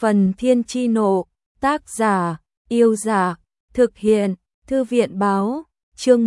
Phần Thiên Chi Nộ, tác giả, Yêu Giả, thực hiện, Thư viện Báo, chương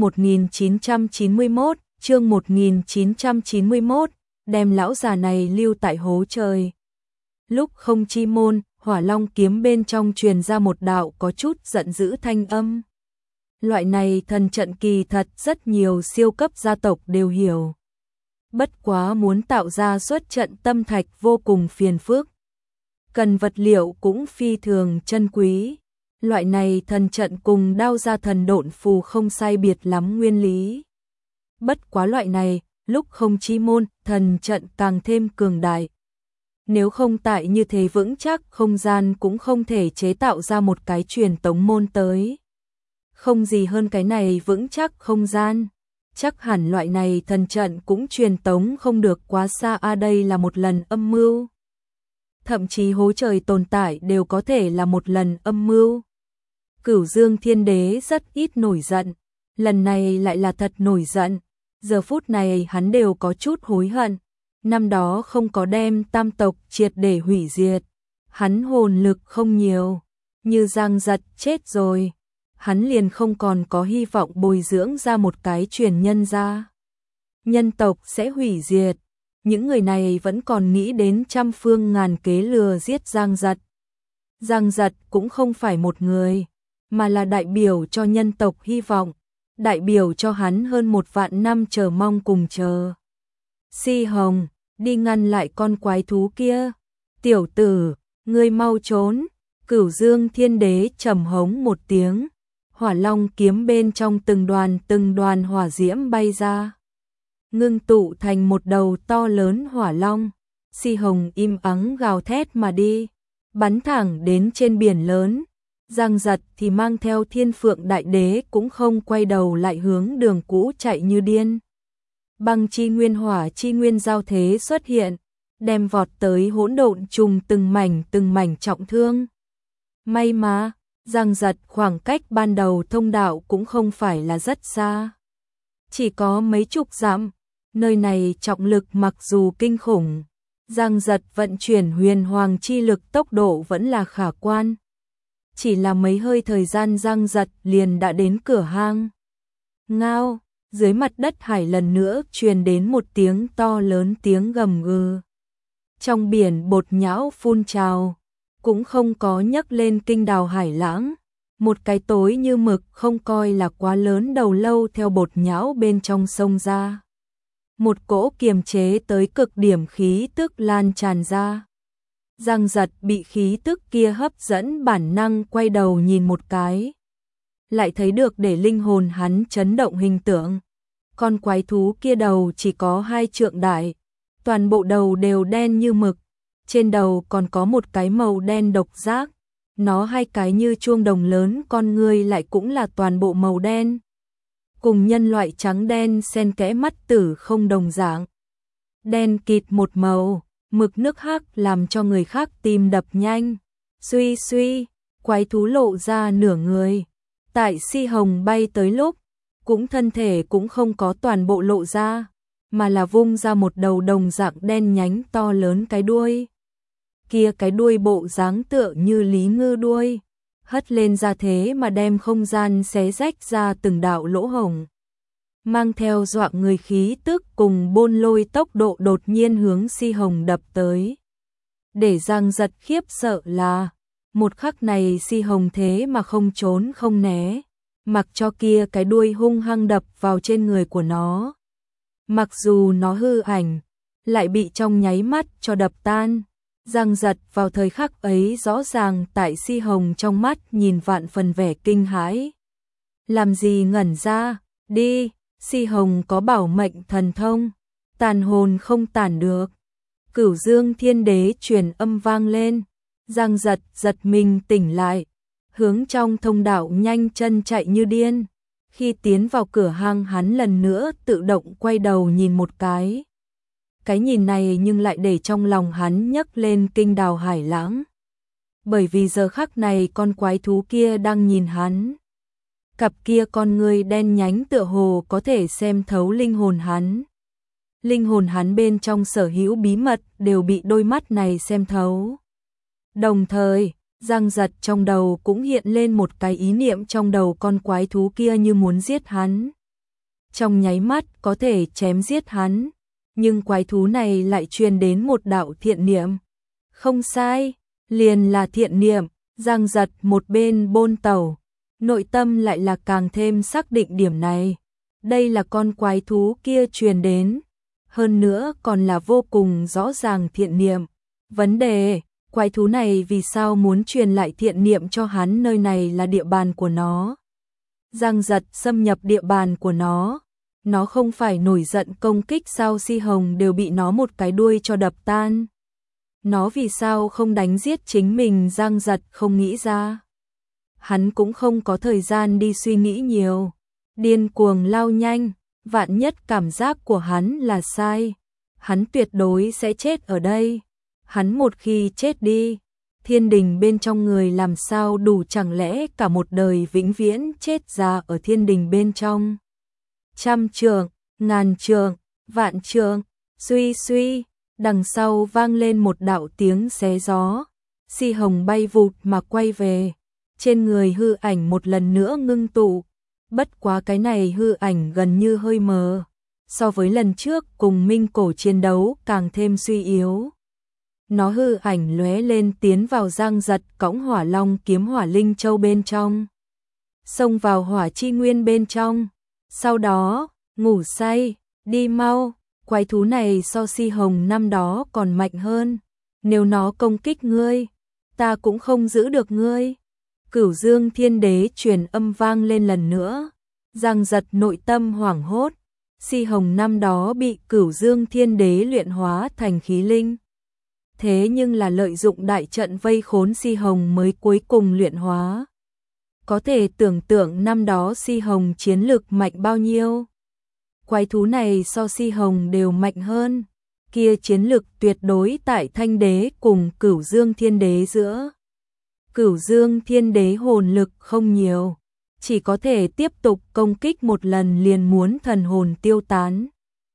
1991, đem lão già này lưu tại hố trời. Lúc không chi môn, Hỏa Long kiếm bên trong truyền ra một đạo có chút giận dữ thanh âm. Loại này thần trận kỳ thật rất nhiều siêu cấp gia tộc đều hiểu. Bất quá muốn tạo ra xuất trận tâm thạch vô cùng phiền phức. Cần vật liệu cũng phi thường chân quý. Loại này thần trận cùng đao ra thần độn phù không sai biệt lắm nguyên lý. Bất quá loại này, lúc không chi môn, thần trận càng thêm cường đại. Nếu không tại như thế vững chắc không gian cũng không thể chế tạo ra một cái truyền tống môn tới. Không gì hơn cái này vững chắc không gian. Chắc hẳn loại này thần trận cũng truyền tống không được quá xa đây là một lần âm mưu. Thậm chí hố trời tồn tại đều có thể là một lần âm mưu. Cửu Dương Thiên Đế rất ít nổi giận, lần này lại là thật nổi giận. Giờ phút này hắn đều có chút hối hận. Năm đó không có đem tam tộc triệt để hủy diệt. Hắn hồn lực không nhiều, như Giang Giật chết rồi. Hắn liền không còn có hy vọng bồi dưỡng ra một cái truyền nhân ra. Nhân tộc sẽ hủy diệt. Những người này vẫn còn nghĩ đến trăm phương ngàn kế lừa giết Giang Giật. Giang Giật cũng không phải một người, mà là đại biểu cho nhân tộc hy vọng, đại biểu cho hắn hơn 1.000 năm chờ mong cùng chờ. Si Hồng, đi ngăn lại con quái thú kia. Tiểu tử, ngươi mau trốn. Cửu Dương Thiên Đế trầm hống một tiếng. Hỏa Long kiếm bên trong từng đoàn hỏa diễm bay ra, ngưng tụ thành một đầu to lớn hỏa long. Si Hồng im ắng gào thét mà đi, bắn thẳng đến trên biển lớn. Giang Giật thì mang theo Thiên Phượng Đại Đế cũng không quay đầu lại hướng đường cũ chạy như điên. Băng chi nguyên hỏa chi nguyên giao thế xuất hiện, đem vọt tới hỗn độn trùng từng mảnh trọng thương. May mà Giang Giật khoảng cách ban đầu thông đạo cũng không phải là rất xa, chỉ có mấy chục dặm. Nơi này trọng lực mặc dù kinh khủng, Giang Giật vận chuyển huyền hoàng chi lực tốc độ vẫn là khả quan. Chỉ là mấy hơi thời gian Giang Giật liền đã đến cửa hang. Ngao, dưới mặt đất hải lần nữa truyền đến một tiếng to lớn tiếng gầm gừ. Trong biển bột nhão phun trào, cũng không có nhấc lên kinh đào hải lãng. Một cái tối như mực không coi là quá lớn đầu lâu theo bột nhão bên trong sông ra. Một cỗ kiềm chế tới cực điểm khí tức lan tràn ra. Giang Giật bị khí tức kia hấp dẫn, bản năng quay đầu nhìn một cái. Lại thấy được để linh hồn hắn chấn động hình tượng. Con quái thú kia đầu chỉ có 2 trượng đại, toàn bộ đầu đều đen như mực. Trên đầu còn có một cái màu đen độc giác. Nó 2 cái như chuông đồng lớn, con ngươi lại cũng là toàn bộ màu đen. Cùng nhân loại trắng đen xen kẽ mắt tử không đồng dạng. Đen kịt một màu, mực nước hắc làm cho người khác tim đập nhanh. Suy suy, quái thú lộ ra nửa người. Tại Si Hồng bay tới lúc, cũng thân thể cũng không có toàn bộ lộ ra, mà là vung ra một đầu đồng dạng đen nhánh to lớn cái đuôi. Kia cái đuôi bộ dáng tựa như lý ngư đuôi, hất lên ra thế mà đem không gian xé rách ra từng đạo lỗ hổng. Mang theo dọa người khí tức cùng bôn lôi tốc độ đột nhiên hướng Si Hồng đập tới. Để Giang Giật khiếp sợ là, một khắc này Si Hồng thế mà không trốn không né, mặc cho kia cái đuôi hung hăng đập vào trên người của nó. Mặc dù nó hư ảnh, lại bị trong nháy mắt cho đập tan. Giang Giật vào thời khắc ấy rõ ràng tại Si Hồng trong mắt nhìn vạn phần vẻ kinh hãi. Làm gì ngẩn ra, đi, Si Hồng có bảo mệnh thần thông, tàn hồn không tản được. Cửu Dương Thiên Đế truyền âm vang lên, Giang Giật giật mình tỉnh lại, hướng trong thông đạo nhanh chân chạy như điên. Khi tiến vào cửa hang hắn lần nữa tự động quay đầu nhìn một cái. Cái nhìn này nhưng lại để trong lòng hắn nhấc lên kinh đào hải lãng. Bởi vì giờ khắc này con quái thú kia đang nhìn hắn. Cặp kia con người đen nhánh tựa hồ có thể xem thấu linh hồn hắn. Linh hồn hắn bên trong sở hữu bí mật đều bị đôi mắt này xem thấu. Đồng thời, Giang Giật trong đầu cũng hiện lên một cái ý niệm trong đầu con quái thú kia như muốn giết hắn. Trong nháy mắt có thể chém giết hắn, nhưng quái thú này lại truyền đến một đạo thiện niệm. Không sai, liền là thiện niệm. Giang Giật một bên bôn tẩu, nội tâm lại là càng thêm xác định điểm này. Đây là con quái thú kia truyền đến, hơn nữa còn là vô cùng rõ ràng thiện niệm. Vấn đề, quái thú này vì sao muốn truyền lại thiện niệm cho hắn, nơi này là địa bàn của nó. Giang Giật xâm nhập địa bàn của nó không phải nổi giận công kích sao, Si Hồng đều bị nó một cái đuôi cho đập tan. Nó vì sao không đánh giết chính mình, Giang Giật không nghĩ ra. Hắn cũng không có thời gian đi suy nghĩ nhiều, điên cuồng lao nhanh, vạn nhất cảm giác của hắn là sai, hắn tuyệt đối sẽ chết ở đây. Hắn một khi chết đi, thiên đình bên trong người làm sao đủ, chẳng lẽ cả một đời vĩnh viễn chết già ở thiên đình bên trong. Trăm trượng, ngàn trượng, vạn trượng, suy suy, đằng sau vang lên một đạo tiếng xé gió. Si Hồng bay vụt mà quay về, trên người hư ảnh một lần nữa ngưng tụ. Bất quá cái này hư ảnh gần như hơi mờ, so với lần trước cùng Minh Cổ chiến đấu càng thêm suy yếu. Nó hư ảnh lóe lên tiến vào Giang Giật cõng Hỏa Long kiếm Hỏa Linh Châu bên trong, xông vào Hỏa Chi Nguyên bên trong. Sau đó, ngủ say, đi mau, quái thú này so Si Hồng năm đó còn mạnh hơn, nếu nó công kích ngươi, ta cũng không giữ được ngươi. Cửu Dương Thiên Đế truyền âm vang lên lần nữa. Giang Giật nội tâm hoảng hốt, Si Hồng năm đó bị Cửu Dương Thiên Đế luyện hóa thành khí linh, thế nhưng là lợi dụng đại trận vây khốn Si Hồng mới cuối cùng luyện hóa. Có thể tưởng tượng năm đó Si Hồng chiến lực mạnh bao nhiêu. Quái thú này so Si Hồng đều mạnh hơn, kia chiến lực tuyệt đối tại Thanh Đế cùng Cửu Dương Thiên Đế giữa. Cửu Dương Thiên Đế hồn lực không nhiều, chỉ có thể tiếp tục công kích một lần liền muốn thần hồn tiêu tán.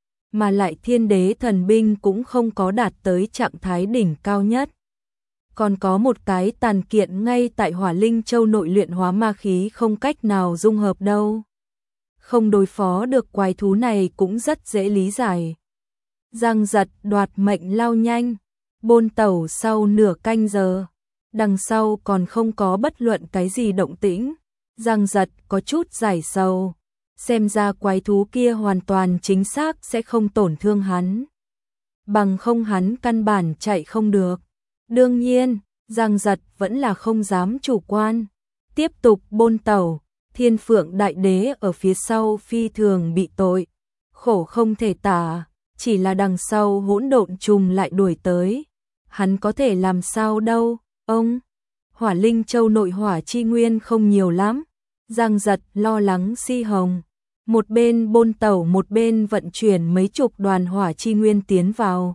Mà lại Thiên Đế thần binh cũng không có đạt tới trạng thái đỉnh cao nhất. Còn có một cái tàn kiện ngay tại Hỏa Linh Châu nội luyện hóa ma khí không cách nào dung hợp đâu. Không đối phó được quái thú này cũng rất dễ lý giải. Giang Giật đoạt mệnh lao nhanh, bôn tẩu sau nửa canh giờ. Đằng sau còn không có bất luận cái gì động tĩnh. Giang Giật có chút giải sầu, xem ra quái thú kia hoàn toàn chính xác sẽ không tổn thương hắn. Bằng không hắn căn bản chạy không được. Đương nhiên, Giang Giật vẫn là không dám chủ quan, tiếp tục bôn tẩu. Thiên Phượng Đại Đế ở phía sau phi thường bị tội, khổ không thể tả, chỉ là đằng sau hỗn độn trùng lại đuổi tới. Hắn có thể làm sao đâu, ông. Hỏa Linh Châu nội hỏa chi nguyên không nhiều lắm. Giang Giật lo lắng Si Hồng, một bên bôn tẩu một bên vận chuyển mấy chục đoàn hỏa chi nguyên tiến vào,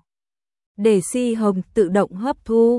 để Si Hồng tự động hấp thu.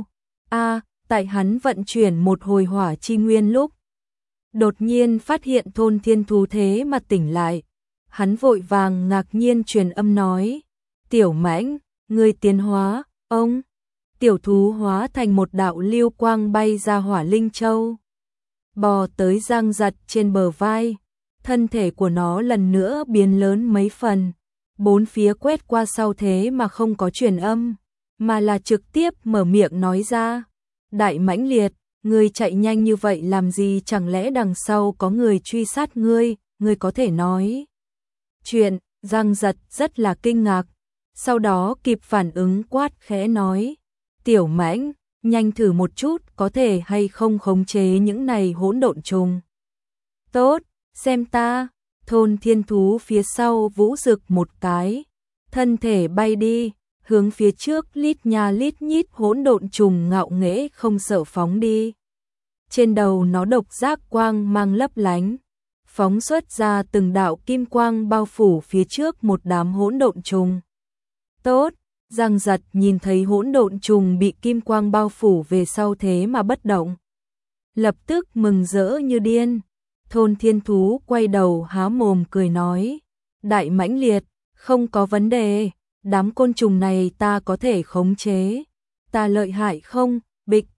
Tại hắn vận chuyển một hồi hỏa chi nguyên lúc, đột nhiên phát hiện thôn thiên thú thế mà tỉnh lại. Hắn vội vàng ngạc nhiên truyền âm nói, Tiểu Mãnh, ngươi tiến hóa, ông. Tiểu thú hóa thành một đạo lưu quang bay ra Hỏa Linh Châu, bò tới Giang Giật trên bờ vai. Thân thể của nó lần nữa biến lớn mấy phần, bốn phía quét qua sau thế mà không có truyền âm, mà là trực tiếp mở miệng nói ra, Đại Mãnh Liệt, ngươi chạy nhanh như vậy làm gì, chẳng lẽ đằng sau có người truy sát ngươi, ngươi có thể nói chuyện. Giang Giật rất là kinh ngạc, sau đó kịp phản ứng quát khẽ nói, Tiểu Mãnh, nhanh thử một chút có thể hay không khống chế những này hỗn độn trùng. Tốt, xem ta. Thôn thiên thú phía sau vũ rực một cái, thân thể bay đi, hướng phía trước lít nha lít nhít hỗn độn trùng ngạo nghễ không sợ phóng đi. Trên đầu nó độc giác quang mang lấp lánh, phóng xuất ra từng đạo kim quang bao phủ phía trước một đám hỗn độn trùng. Tốt, Giang Giật nhìn thấy hỗn độn trùng bị kim quang bao phủ về sau thế mà bất động, lập tức mừng rỡ như điên. Thôn thiên thú quay đầu há mồm cười nói, Đại Mãnh Liệt, không có vấn đề, đám côn trùng này ta có thể khống chế. Ta lợi hại không? Bịch,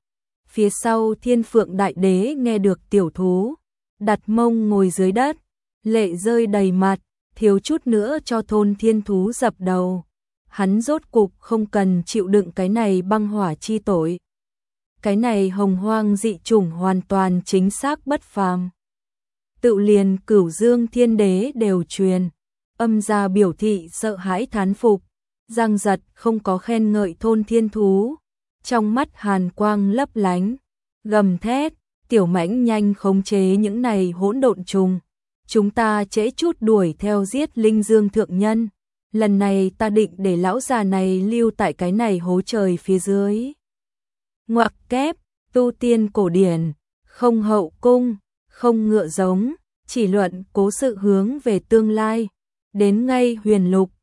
Phía sau Thiên Phượng Đại Đế nghe được tiểu thú, đặt mông ngồi dưới đất, lệ rơi đầy mặt, thiếu chút nữa cho thôn thiên thú dập đầu. Hắn rốt cục không cần chịu đựng cái này băng hỏa chi tội. Cái này hồng hoang dị chủng hoàn toàn chính xác bất phàm. Tự liền Cửu Dương Thiên Đế đều truyền âm ra biểu thị sợ hãi thán phục. Giang Giật không có khen ngợi thôn thiên thú, trong mắt hàn quang lấp lánh, gầm thét, tiểu mãnh nhanh khống chế những này hỗn độn trùng. Chúng ta trễ chút đuổi theo giết Linh Dương thượng nhân. Lần này ta định để lão già này lưu tại cái này hố trời phía dưới. Ngoặc kép, tu tiên cổ điển, không hậu cung, không ngựa giống, chỉ luận cố sự hướng về tương lai. Đến ngay huyền lục,